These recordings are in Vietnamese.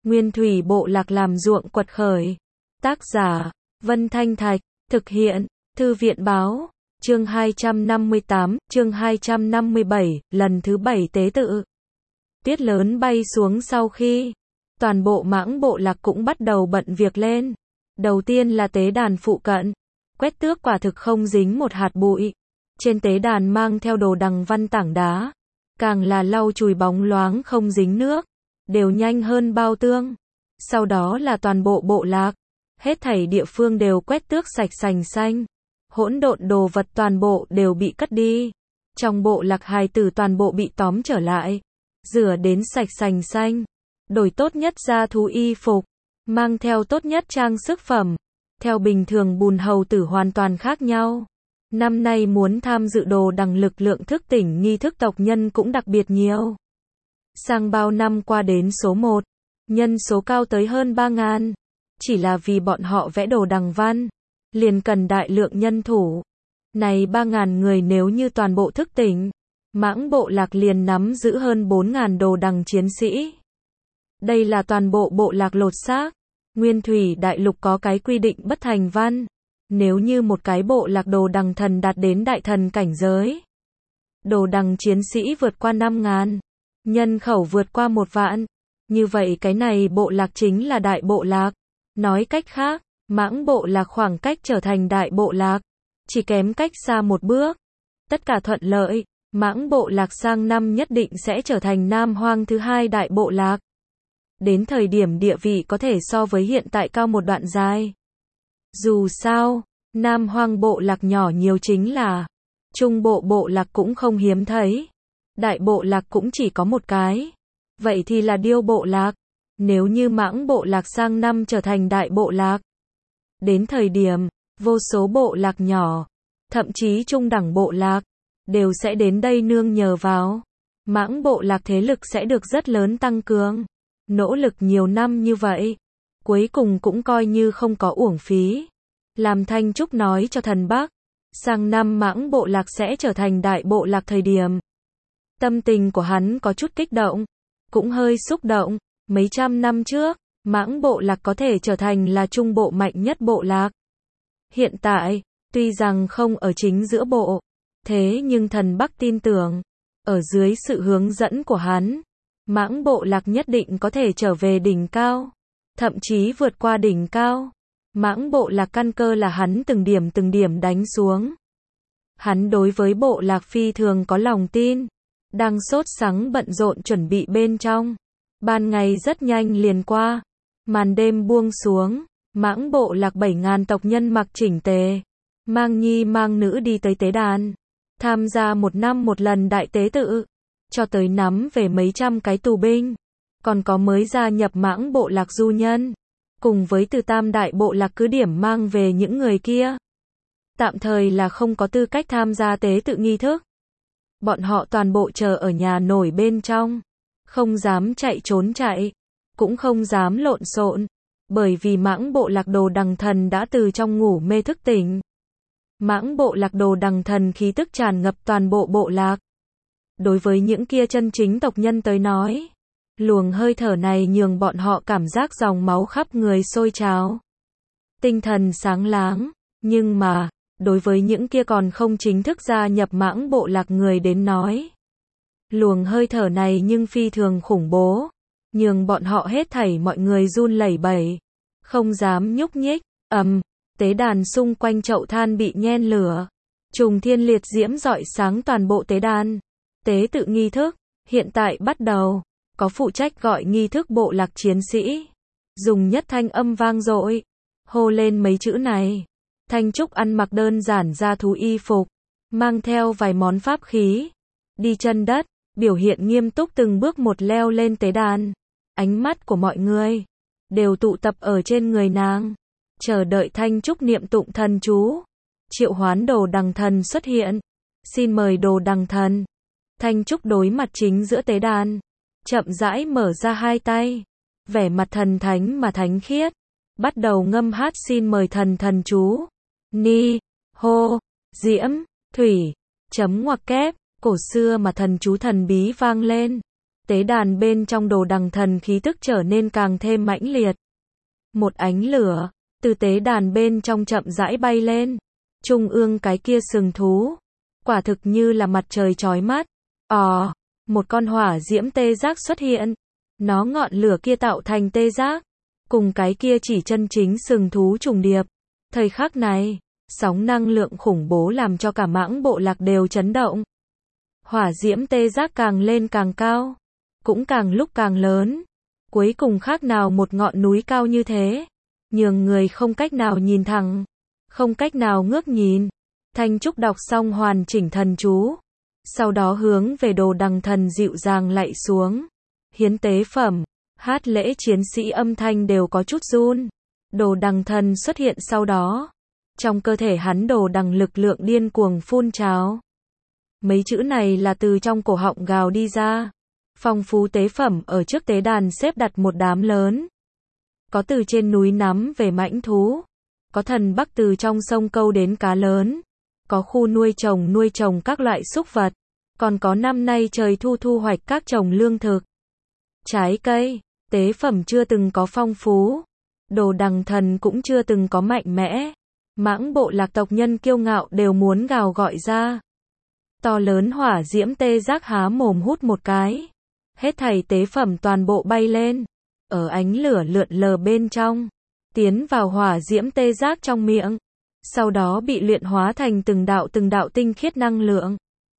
Nguyên thủy bộ lạc làm ruộng quật khởi. Tác giả, Vân Thanh Thạch, thực hiện, Thư viện Báo, chương 258, chương 257, lần thứ 7 tế tự. Tuyết lớn bay xuống sau khi, toàn bộ mãng bộ lạc cũng bắt đầu bận việc lên. Đầu tiên là tế đàn phụ cận, quét tước quả thực không dính một hạt bụi. Trên tế đàn mang theo đồ đằng văn tảng đá, càng là lau chùi bóng loáng không dính nước, đều nhanh hơn bao tương. Sau đó là toàn bộ bộ lạc, hết thảy địa phương đều quét tước sạch sành xanh. Hỗn độn đồ vật toàn bộ đều bị cất đi. Trong bộ lạc hài tử toàn bộ bị tóm trở lại, rửa đến sạch sành xanh, đổi tốt nhất gia thú y phục, mang theo tốt nhất trang sức phẩm. Theo bình thường bùn hầu tử hoàn toàn khác nhau. Năm nay muốn tham dự đồ đằng lực lượng thức tỉnh nghi thức tộc nhân cũng đặc biệt nhiều. Sang bao năm qua đến số 1, nhân số cao tới hơn 3.000. Chỉ là vì bọn họ vẽ đồ đằng văn, liền cần đại lượng nhân thủ. Này 3.000 người nếu như toàn bộ thức tỉnh, mãng bộ lạc liền nắm giữ hơn 4.000 đồ đằng chiến sĩ. Đây là toàn bộ bộ lạc lột xác. Nguyên thủy đại lục có cái quy định bất thành văn. Nếu như một cái bộ lạc đồ đằng thần đạt đến đại thần cảnh giới, đồ đằng chiến sĩ vượt qua 5.000, nhân khẩu vượt qua 1 vạn, như vậy cái này bộ lạc chính là đại bộ lạc. Nói cách khác, mãng bộ lạc khoảng cách trở thành đại bộ lạc, chỉ kém cách xa một bước. Tất cả thuận lợi, mãng bộ lạc sang năm nhất định sẽ trở thành Nam Hoang thứ 2 đại bộ lạc. Đến thời điểm địa vị có thể so với hiện tại cao một đoạn dài. Dù sao, Nam Hoang bộ lạc nhỏ nhiều chính là, Trung bộ bộ lạc cũng không hiếm thấy, đại bộ lạc cũng chỉ có một cái. Vậy thì là Điêu bộ lạc. Nếu như mãng bộ lạc sang năm trở thành đại bộ lạc, đến thời điểm, vô số bộ lạc nhỏ, thậm chí trung đẳng bộ lạc, đều sẽ đến đây nương nhờ vào. Mãng bộ lạc thế lực sẽ được rất lớn tăng cường. Nỗ lực nhiều năm như vậy, cuối cùng cũng coi như không có uổng phí. Làm Thanh Trúc nói cho thần Bắc, sang năm mãng bộ lạc sẽ trở thành đại bộ lạc thời điểm. Tâm tình của hắn có chút kích động, cũng hơi xúc động. Mấy trăm năm trước, mãng bộ lạc có thể trở thành là trung bộ mạnh nhất bộ lạc. Hiện tại, tuy rằng không ở chính giữa bộ, thế nhưng thần Bắc tin tưởng, ở dưới sự hướng dẫn của hắn, mãng bộ lạc nhất định có thể trở về đỉnh cao, thậm chí vượt qua đỉnh cao. Mãng bộ lạc căn cơ là hắn từng điểm đánh xuống. Hắn đối với bộ lạc phi thường có lòng tin, đang sốt sắng bận rộn chuẩn bị bên trong. Ban ngày rất nhanh liền qua, màn đêm buông xuống, mãng bộ lạc 7.000 tộc nhân mặc chỉnh tề, mang nhi mang nữ đi tới tế đàn, tham gia 1 năm một lần đại tế tự, cho tới nắm về mấy trăm cái tù binh, còn có mới gia nhập mãng bộ lạc du nhân, cùng với từ tam đại bộ lạc cứ điểm mang về những người kia. Tạm thời là không có tư cách tham gia tế tự nghi thức. Bọn họ toàn bộ chờ ở nhà nổi bên trong. Không dám chạy trốn chạy, cũng không dám lộn xộn, bởi vì mãng bộ lạc đồ đằng thần đã từ trong ngủ mê thức tỉnh. Mãng bộ lạc đồ đằng thần khí tức tràn ngập toàn bộ bộ lạc. Đối với những kia chân chính tộc nhân tới nói, luồng hơi thở này nhường bọn họ cảm giác dòng máu khắp người sôi trào, tinh thần sáng láng. Nhưng mà, đối với những kia còn không chính thức gia nhập mãng bộ lạc người đến nói, luồng hơi thở này nhưng phi thường khủng bố, nhường bọn họ hết thảy mọi người run lẩy bẩy, không dám nhúc nhích. Tế đàn xung quanh chậu than bị nhen lửa, trùng thiên liệt diễm rọi sáng toàn bộ tế đàn. Tế tự nghi thức, hiện tại bắt đầu, có phụ trách gọi nghi thức bộ lạc chiến sĩ, dùng nhất thanh âm vang dội, hô lên mấy chữ này. Thanh Trúc ăn mặc đơn giản gia thú y phục, mang theo vài món pháp khí, đi chân đất, biểu hiện nghiêm túc từng bước một leo lên tế đàn. Ánh mắt của mọi người đều tụ tập ở trên người nàng, chờ đợi Thanh Trúc niệm tụng thần chú, triệu hoán đồ đằng thần xuất hiện. Xin mời đồ đằng thần. Thanh Trúc đối mặt chính giữa tế đàn, chậm rãi mở ra hai tay, vẻ mặt thần thánh mà thánh khiết, bắt đầu ngâm hát xin mời thần chú. Ni, hô, diễm, thủy, chấm ngoặc kép, cổ xưa mà thần chú thần bí vang lên. Tế đàn bên trong đồ đằng thần khí tức trở nên càng thêm mãnh liệt. Một ánh lửa từ tế đàn bên trong chậm rãi bay lên. Trung ương cái kia sừng thú, quả thực như là mặt trời chói mắt. Một con hỏa diễm tê giác xuất hiện. Nó ngọn lửa kia tạo thành tê giác, cùng cái kia chỉ chân chính sừng thú trùng điệp. Thời khắc này, sóng năng lượng khủng bố làm cho cả mãng bộ lạc đều chấn động. Hỏa diễm tê giác càng lên càng cao, cũng càng lúc càng lớn. Cuối cùng khác nào một ngọn núi cao như thế, nhường người không cách nào nhìn thẳng, không cách nào ngước nhìn. Thanh Trúc đọc xong hoàn chỉnh thần chú, sau đó hướng về đồ đằng thần dịu dàng lạy xuống. Hiến tế phẩm, hát lễ chiến sĩ âm thanh đều có chút run. Đồ đằng thần xuất hiện sau đó. Trong cơ thể hắn đồ đằng lực lượng điên cuồng phun trào. Mấy chữ này là từ trong cổ họng gào đi ra. Phong phú tế phẩm ở trước tế đàn xếp đặt một đám lớn. Có từ trên núi nắm về mãnh thú. Có thần bắc từ trong sông câu đến cá lớn. Có khu nuôi trồng các loại súc vật. Còn có năm nay trời thu hoạch các trồng lương thực, trái cây. Tế phẩm chưa từng có phong phú. Đồ đằng thần cũng chưa từng có mạnh mẽ. Mãng bộ lạc tộc nhân kiêu ngạo đều muốn gào gọi ra. To lớn hỏa diễm tê giác há mồm hút một cái. Hết thảy tế phẩm toàn bộ bay lên. Ở ánh lửa lượn lờ bên trong. Tiến vào hỏa diễm tê giác trong miệng. Sau đó bị luyện hóa thành từng đạo tinh khiết năng lượng.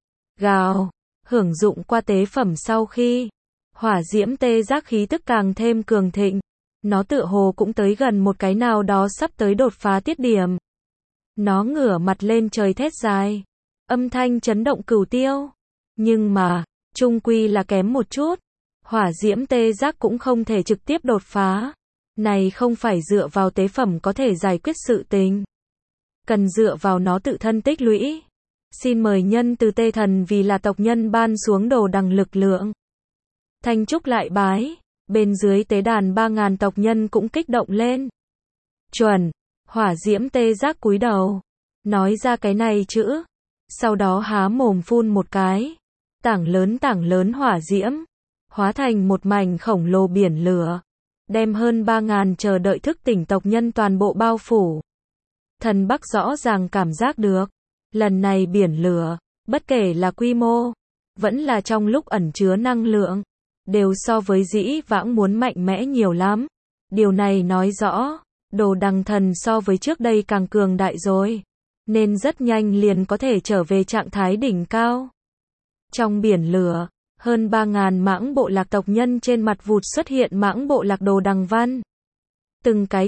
Gào. Hưởng dụng qua tế phẩm sau khi. Hỏa diễm tê giác khí tức càng thêm cường thịnh. Nó tựa hồ cũng tới gần một cái nào đó sắp tới đột phá tiết điểm. Nó ngửa mặt lên trời thét dài. Âm thanh chấn động cửu tiêu. Nhưng mà, chung quy là kém một chút. Hỏa diễm tê giác cũng không thể trực tiếp đột phá. Này không phải dựa vào tế phẩm có thể giải quyết sự tình. Cần dựa vào nó tự thân tích lũy. Xin mời nhân từ tê thần vì là tộc nhân ban xuống đồ đằng lực lượng. Thanh Trúc lại bái. Bên dưới tế đàn 3.000 tộc nhân cũng kích động lên. Chuẩn. Hỏa diễm tê giác cúi đầu. Nói ra cái này chữ. Sau đó há mồm phun một cái. Tảng lớn hỏa diễm. Hóa thành một mảnh khổng lồ biển lửa. Đem hơn 3.000 chờ đợi thức tỉnh tộc nhân toàn bộ bao phủ. Thần Bắc rõ ràng cảm giác được. Lần này biển lửa, bất kể là quy mô, vẫn là trong lúc ẩn chứa năng lượng, đều so với dĩ vãng muốn mạnh mẽ nhiều lắm. Điều này nói rõ, đồ đằng thần so với trước đây càng cường đại rồi. Nên rất nhanh liền có thể trở về trạng thái đỉnh cao. Trong biển lửa, hơn 3.000 mãng bộ lạc tộc nhân trên mặt vụt xuất hiện mãng bộ lạc đồ đằng văn. Từng cái,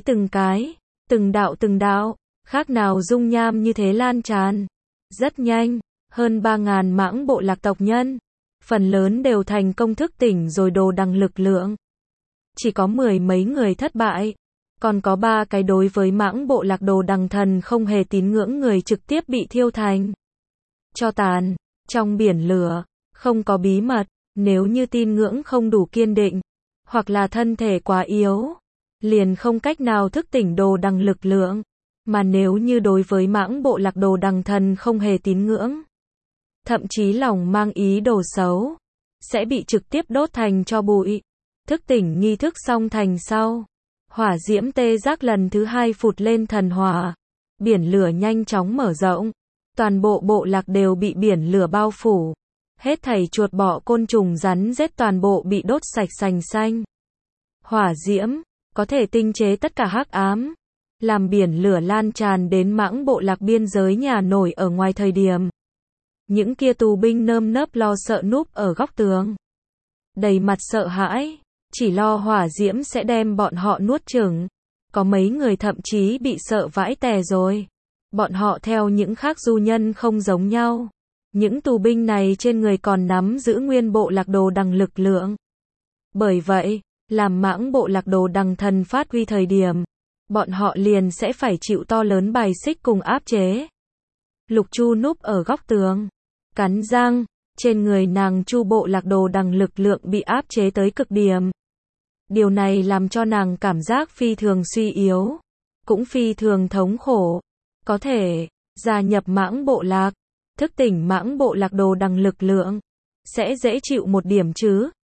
từng đạo, khác nào dung nham như thế lan tràn. Rất nhanh, hơn 3.000 mãng bộ lạc tộc nhân, phần lớn đều thành công thức tỉnh rồi đồ đằng lực lượng. Chỉ có 10 mấy người thất bại, còn có 3 cái đối với mãng bộ lạc đồ đằng thần không hề tín ngưỡng người trực tiếp bị thiêu thành tro tàn. Trong biển lửa, không có bí mật, nếu như tin ngưỡng không đủ kiên định, hoặc là thân thể quá yếu, liền không cách nào thức tỉnh đồ đằng lực lượng. Mà nếu như đối với mãng bộ lạc đồ đằng thần không hề tín ngưỡng, thậm chí lòng mang ý đồ xấu, sẽ bị trực tiếp đốt thành tro bụi. Thức tỉnh nghi thức xong thành sau, hỏa diễm tê giác lần thứ 2 phụt lên thần hỏa. Biển lửa nhanh chóng mở rộng. Toàn bộ bộ lạc đều bị biển lửa bao phủ. Hết thảy chuột bọ côn trùng rắn rết toàn bộ bị đốt sạch sành xanh. Hỏa diễm có thể tinh chế tất cả hắc ám, làm biển lửa lan tràn đến mãng bộ lạc biên giới nhà nổi ở ngoài thời điểm. Những kia tù binh nơm nớp lo sợ núp ở góc tường, đầy mặt sợ hãi, chỉ lo hỏa diễm sẽ đem bọn họ nuốt chửng. Có mấy người thậm chí bị sợ vãi tè rồi. Bọn họ theo những khác du nhân không giống nhau. Những tù binh này trên người còn nắm giữ nguyên bộ lạc đồ đằng lực lượng. Bởi vậy, làm mãng bộ lạc đồ đằng thần phát huy thời điểm, bọn họ liền sẽ phải chịu to lớn bài xích cùng áp chế. Lục Chu núp ở góc tường, cắn răng, trên người nàng Chu bộ lạc đồ đằng lực lượng bị áp chế tới cực điểm. Điều này làm cho nàng cảm giác phi thường suy yếu, cũng phi thường thống khổ. Có thể gia nhập mãng bộ lạc, thức tỉnh mãng bộ lạc đồ đằng lực lượng, sẽ dễ chịu một điểm chứ.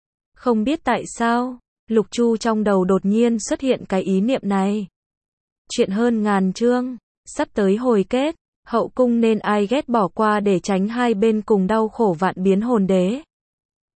Không biết tại sao, Lục Chu trong đầu đột nhiên xuất hiện cái ý niệm này. Chuyện hơn ngàn chương, sắp tới hồi kết, hậu cung nên ai ghét bỏ qua để tránh hai bên cùng đau khổ vạn biến hồn đế.